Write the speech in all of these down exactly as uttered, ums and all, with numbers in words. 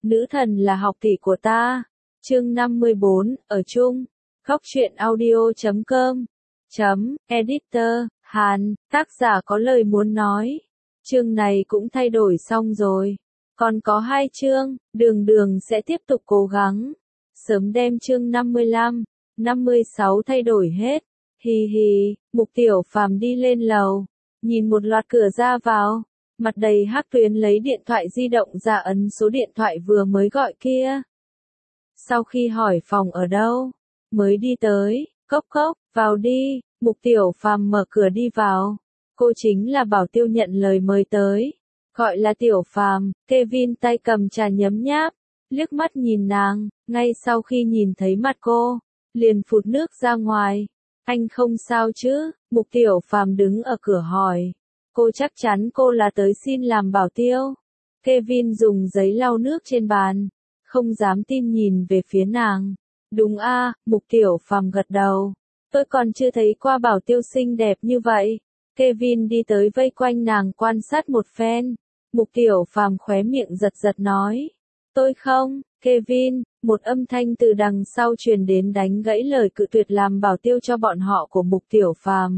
nữ thần là học tỷ của ta. Chương năm mươi bốn, ở chung. Góc truyện audio chấm com. Chấm, editor, Hàn, tác giả có lời muốn nói. Chương này cũng thay đổi xong rồi. Còn có hai chương, đường đường sẽ tiếp tục cố gắng. Sớm đem chương năm mươi lăm, năm mươi sáu thay đổi hết. Hì hì, Mục Tiểu Phàm đi lên lầu. Nhìn một loạt cửa ra vào. Mặt đầy hắc tuyến lấy điện thoại di động ra ấn số điện thoại vừa mới gọi kia. Sau khi hỏi phòng ở đâu, mới đi tới, cốc cốc, vào đi, Mục Tiểu Phàm mở cửa đi vào. Cô chính là Bảo Tiêu nhận lời mời tới. Gọi là Tiểu Phàm, Kevin tay cầm trà nhấm nháp, liếc mắt nhìn nàng, ngay sau khi nhìn thấy mặt cô, liền phụt nước ra ngoài. Anh không sao chứ? Mục Tiểu Phàm đứng ở cửa hỏi. Cô chắc chắn cô là tới xin làm bảo tiêu. Kevin dùng giấy lau nước trên bàn, không dám tin nhìn về phía nàng. Đúng a, Mục Tiểu Phàm gật đầu. Tôi còn chưa thấy qua bảo tiêu xinh đẹp như vậy. Kevin đi tới vây quanh nàng quan sát một phen. Mục Tiểu Phàm khóe miệng giật giật nói. Tôi không, Kevin, một âm thanh từ đằng sau truyền đến đánh gãy lời cự tuyệt làm bảo tiêu cho bọn họ của Mục Tiểu Phàm.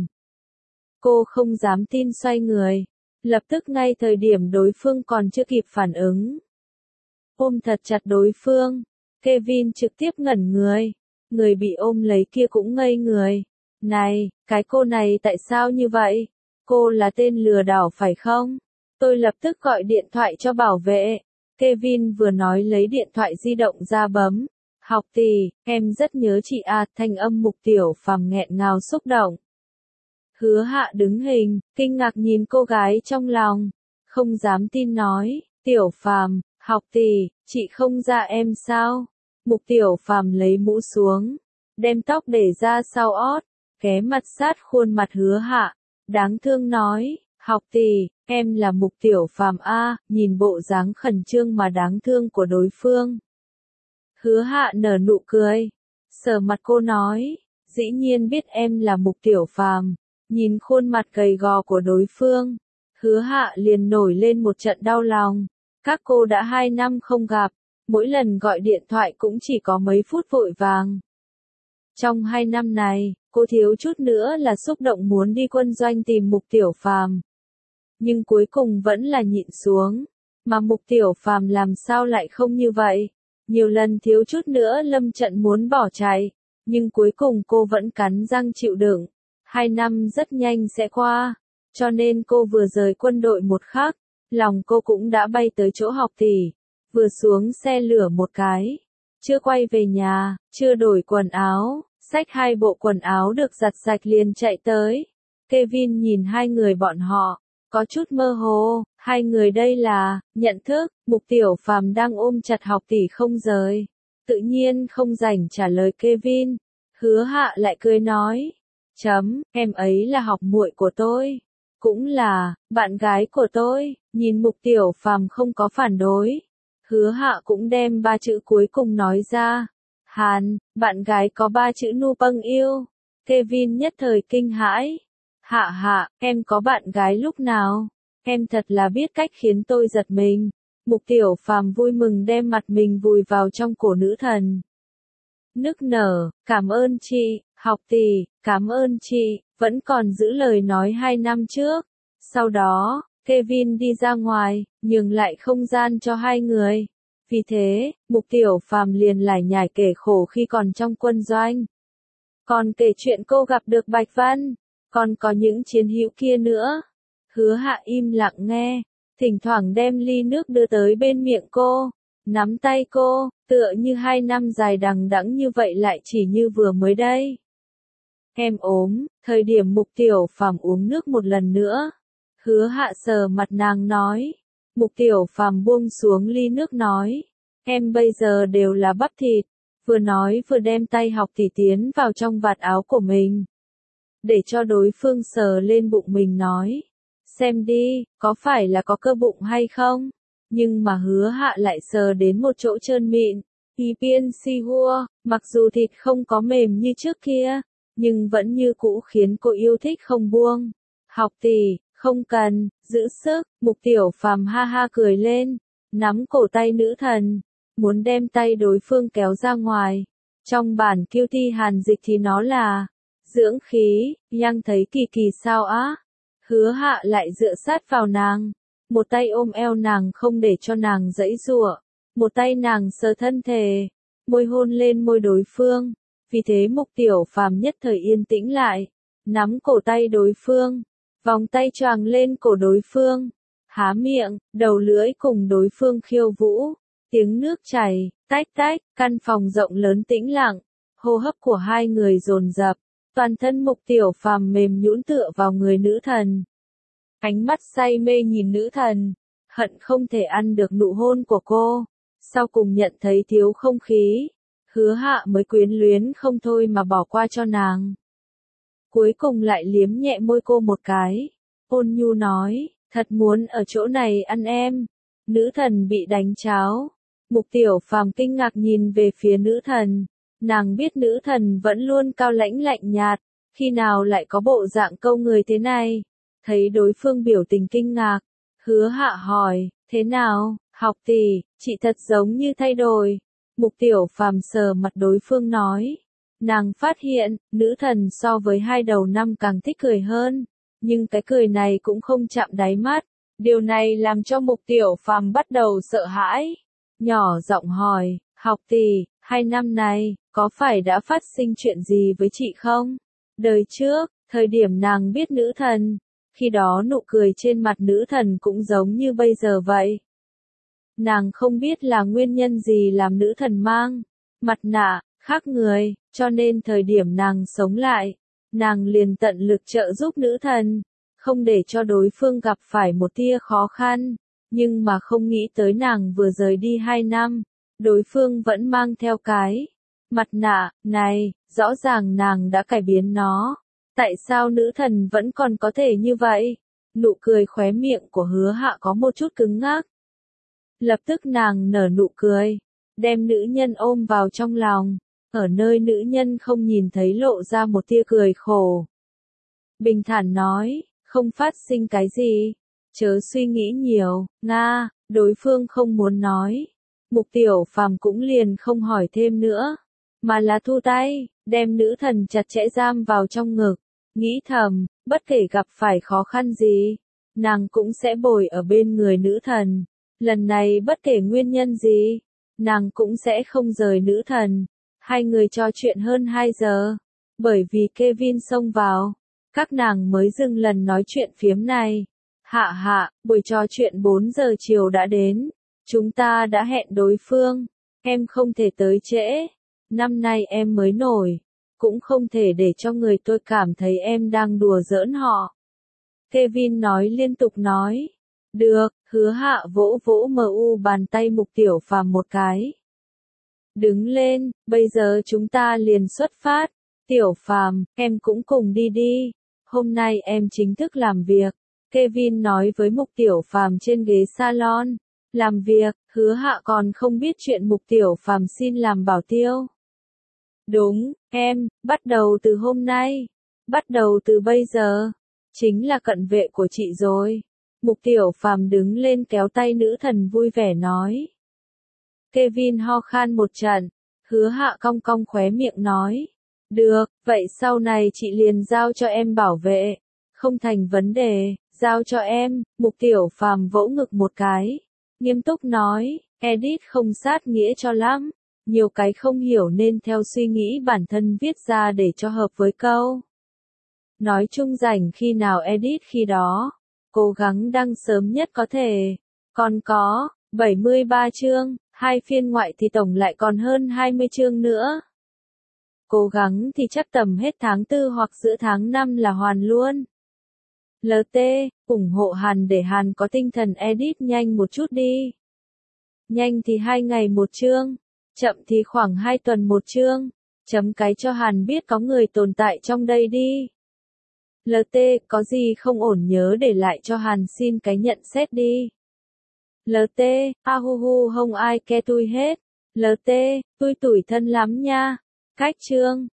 Cô không dám tin xoay người, lập tức ngay thời điểm đối phương còn chưa kịp phản ứng. Ôm thật chặt đối phương, Kevin trực tiếp ngẩn người, người bị ôm lấy kia cũng ngây người. Này, cái cô này tại sao như vậy? Cô là tên lừa đảo phải không? Tôi lập tức gọi điện thoại cho bảo vệ. Kevin vừa nói lấy điện thoại di động ra bấm. Học tỷ, em rất nhớ chị à, thanh âm Mục Tiểu Phàm nghẹn ngào xúc động. Hứa Hạ đứng hình, kinh ngạc nhìn cô gái trong lòng, không dám tin nói, Tiểu Phàm, học tỷ, chị không ra em sao? Mục Tiểu Phàm lấy mũ xuống, đem tóc để ra sau ót, ghé mặt sát khuôn mặt Hứa Hạ, đáng thương nói, học tỷ, em là Mục Tiểu Phàm a, nhìn bộ dáng khẩn trương mà đáng thương của đối phương. Hứa Hạ nở nụ cười, sờ mặt cô nói, dĩ nhiên biết em là Mục Tiểu Phàm. Nhìn khuôn mặt gầy gò của đối phương, Hứa Hạ liền nổi lên một trận đau lòng. Các cô đã hai năm không gặp, mỗi lần gọi điện thoại cũng chỉ có mấy phút vội vàng. Trong hai năm này, cô thiếu chút nữa là xúc động muốn đi quân doanh tìm Mục Tiểu Phàm. Nhưng cuối cùng vẫn là nhịn xuống, mà Mục Tiểu Phàm làm sao lại không như vậy? Nhiều lần thiếu chút nữa lâm trận muốn bỏ chạy, nhưng cuối cùng cô vẫn cắn răng chịu đựng. Hai năm rất nhanh sẽ qua, cho nên cô vừa rời quân đội một khắc, lòng cô cũng đã bay tới chỗ học tỷ, vừa xuống xe lửa một cái, chưa quay về nhà, chưa đổi quần áo, xách hai bộ quần áo được giặt sạch liền chạy tới. Kevin nhìn hai người bọn họ, có chút mơ hồ, hai người đây là, nhận thức, Mục Tiểu Phàm đang ôm chặt học tỷ không rời, tự nhiên không rảnh trả lời Kevin. Hứa Hạ lại cười nói. Chấm, em ấy là học muội của tôi, cũng là bạn gái của tôi. Nhìn Mục Tiểu Phàm không có phản đối, Hứa Hạ cũng đem ba chữ cuối cùng nói ra. Hàn, bạn gái có ba chữ nu bâng yêu. Kevin nhất thời kinh hãi. Hạ Hạ, em có bạn gái lúc nào? Em thật là biết cách khiến tôi giật mình. Mục Tiểu Phàm vui mừng đem mặt mình vùi vào trong cổ nữ thần. Nức nở, cảm ơn chị. Học tỷ, cảm ơn chị, vẫn còn giữ lời nói hai năm trước. Sau đó, Kevin đi ra ngoài, nhường lại không gian cho hai người. Vì thế, Mục Tiểu Phàm liền lải nhải kể khổ khi còn trong quân doanh. Còn kể chuyện cô gặp được Bạch Văn, còn có những chiến hữu kia nữa. Hứa Hạ im lặng nghe, thỉnh thoảng đem ly nước đưa tới bên miệng cô, nắm tay cô, tựa như hai năm dài đằng đẵng như vậy lại chỉ như vừa mới đây. Em ốm, thời điểm Mục Tiểu Phàm uống nước một lần nữa. Hứa Hạ sờ mặt nàng nói. Mục Tiểu Phàm buông xuống ly nước nói. Em bây giờ đều là bắp thịt. Vừa nói vừa đem tay học tỷ tiến vào trong vạt áo của mình. Để cho đối phương sờ lên bụng mình nói. Xem đi, có phải là có cơ bụng hay không? Nhưng mà Hứa Hạ lại sờ đến một chỗ trơn mịn. Y biên si hua, mặc dù thịt không có mềm như trước kia, nhưng vẫn như cũ khiến cô yêu thích không buông. Học tỷ, không cần, giữ sức. Mục Tiểu Phàm ha ha cười lên, nắm cổ tay nữ thần, muốn đem tay đối phương kéo ra ngoài. Trong bản kiêu thi Hàn dịch thì nó là dưỡng khí, Yang thấy kỳ kỳ sao á. Hứa Hạ lại dựa sát vào nàng, một tay ôm eo nàng không để cho nàng giãy giụa, một tay nàng sờ thân thể, môi hôn lên môi đối phương. Vì thế Mục Tiểu Phàm nhất thời yên tĩnh lại, nắm cổ tay đối phương, vòng tay choàng lên cổ đối phương, há miệng, đầu lưỡi cùng đối phương khiêu vũ, tiếng nước chảy, tách tách, căn phòng rộng lớn tĩnh lặng, hô hấp của hai người dồn dập, toàn thân Mục Tiểu Phàm mềm nhũn tựa vào người nữ thần. Ánh mắt say mê nhìn nữ thần, hận không thể ăn được nụ hôn của cô, sau cùng nhận thấy thiếu không khí. Hứa Hạ mới quyến luyến không thôi mà bỏ qua cho nàng. Cuối cùng lại liếm nhẹ môi cô một cái, ôn nhu nói, thật muốn ở chỗ này ăn em. Nữ thần bị đánh cháo. Mục Tiểu Phàm kinh ngạc nhìn về phía nữ thần, nàng biết nữ thần vẫn luôn cao lãnh lạnh nhạt, khi nào lại có bộ dạng câu người thế này. Thấy đối phương biểu tình kinh ngạc, Hứa Hạ hỏi, thế nào, học tỷ, chị thật giống như thay đổi. Mục Tiểu Phàm sờ mặt đối phương nói, nàng phát hiện, nữ thần so với hai đầu năm càng thích cười hơn, nhưng cái cười này cũng không chạm đáy mắt. Điều này làm cho Mục Tiểu Phàm bắt đầu sợ hãi, nhỏ giọng hỏi, học tỷ, hai năm này, có phải đã phát sinh chuyện gì với chị không? Đời trước, thời điểm nàng biết nữ thần, khi đó nụ cười trên mặt nữ thần cũng giống như bây giờ vậy. Nàng không biết là nguyên nhân gì làm nữ thần mang mặt nạ, khác người, cho nên thời điểm nàng sống lại, nàng liền tận lực trợ giúp nữ thần, không để cho đối phương gặp phải một tia khó khăn, nhưng mà không nghĩ tới nàng vừa rời đi hai năm, đối phương vẫn mang theo cái mặt nạ này, rõ ràng nàng đã cải biến nó. Tại sao nữ thần vẫn còn có thể như vậy? Nụ cười khóe miệng của Hứa Hạ có một chút cứng ngắc. Lập tức nàng nở nụ cười, đem nữ nhân ôm vào trong lòng, ở nơi nữ nhân không nhìn thấy lộ ra một tia cười khổ. Bình thản nói, không phát sinh cái gì, chớ suy nghĩ nhiều, Nga, đối phương không muốn nói. Mục Tiểu Phàm cũng liền không hỏi thêm nữa, mà là thu tay, đem nữ thần chặt chẽ giam vào trong ngực, nghĩ thầm, bất kể gặp phải khó khăn gì, nàng cũng sẽ bồi ở bên người nữ thần. Lần này bất kể nguyên nhân gì, nàng cũng sẽ không rời nữ thần. Hai người trò chuyện hơn hai giờ, bởi vì Kevin xông vào, các nàng mới dừng lần nói chuyện phiếm này. Hạ hạ, buổi trò chuyện bốn giờ chiều đã đến, chúng ta đã hẹn đối phương, em không thể tới trễ, năm nay em mới nổi, cũng không thể để cho người tôi cảm thấy em đang đùa giỡn họ. Kevin nói liên tục nói. Được, Hứa Hạ vỗ vỗ mờ u bàn tay Mục Tiểu Phàm một cái. Đứng lên, bây giờ chúng ta liền xuất phát. Tiểu Phàm, em cũng cùng đi đi. Hôm nay em chính thức làm việc. Kevin nói với Mục Tiểu Phàm trên ghế salon. Làm việc, Hứa Hạ còn không biết chuyện Mục Tiểu Phàm xin làm bảo tiêu. Đúng, em, bắt đầu từ hôm nay. Bắt đầu từ bây giờ. Chính là cận vệ của chị rồi. Mục Tiểu Phàm đứng lên kéo tay nữ thần vui vẻ nói. Kevin ho khan một trận, Hứa Hạ cong cong khóe miệng nói. Được, vậy sau này chị liền giao cho em bảo vệ. Không thành vấn đề, giao cho em. Mục Tiểu Phàm vỗ ngực một cái, nghiêm túc nói, edit không sát nghĩa cho lắm. Nhiều cái không hiểu nên theo suy nghĩ bản thân viết ra để cho hợp với câu. Nói chung rảnh khi nào edit khi đó. Cố gắng đăng sớm nhất có thể. Còn có, bảy mươi ba chương, hai phiên ngoại thì tổng lại còn hơn hai mươi chương nữa. Cố gắng thì chắc tầm hết tháng tư hoặc giữa tháng năm là hoàn luôn. lờ tê, ủng hộ Hàn để Hàn có tinh thần edit nhanh một chút đi. Nhanh thì hai ngày một chương, chậm thì khoảng hai tuần một chương. Chấm cái cho Hàn biết có người tồn tại trong đây đi. lờ tê, có gì không ổn nhớ để lại cho Hàn xin cái nhận xét đi. lờ tê, a hu hu không ai ke tui hết. lờ tê, tui tủi thân lắm nha. Cách chương.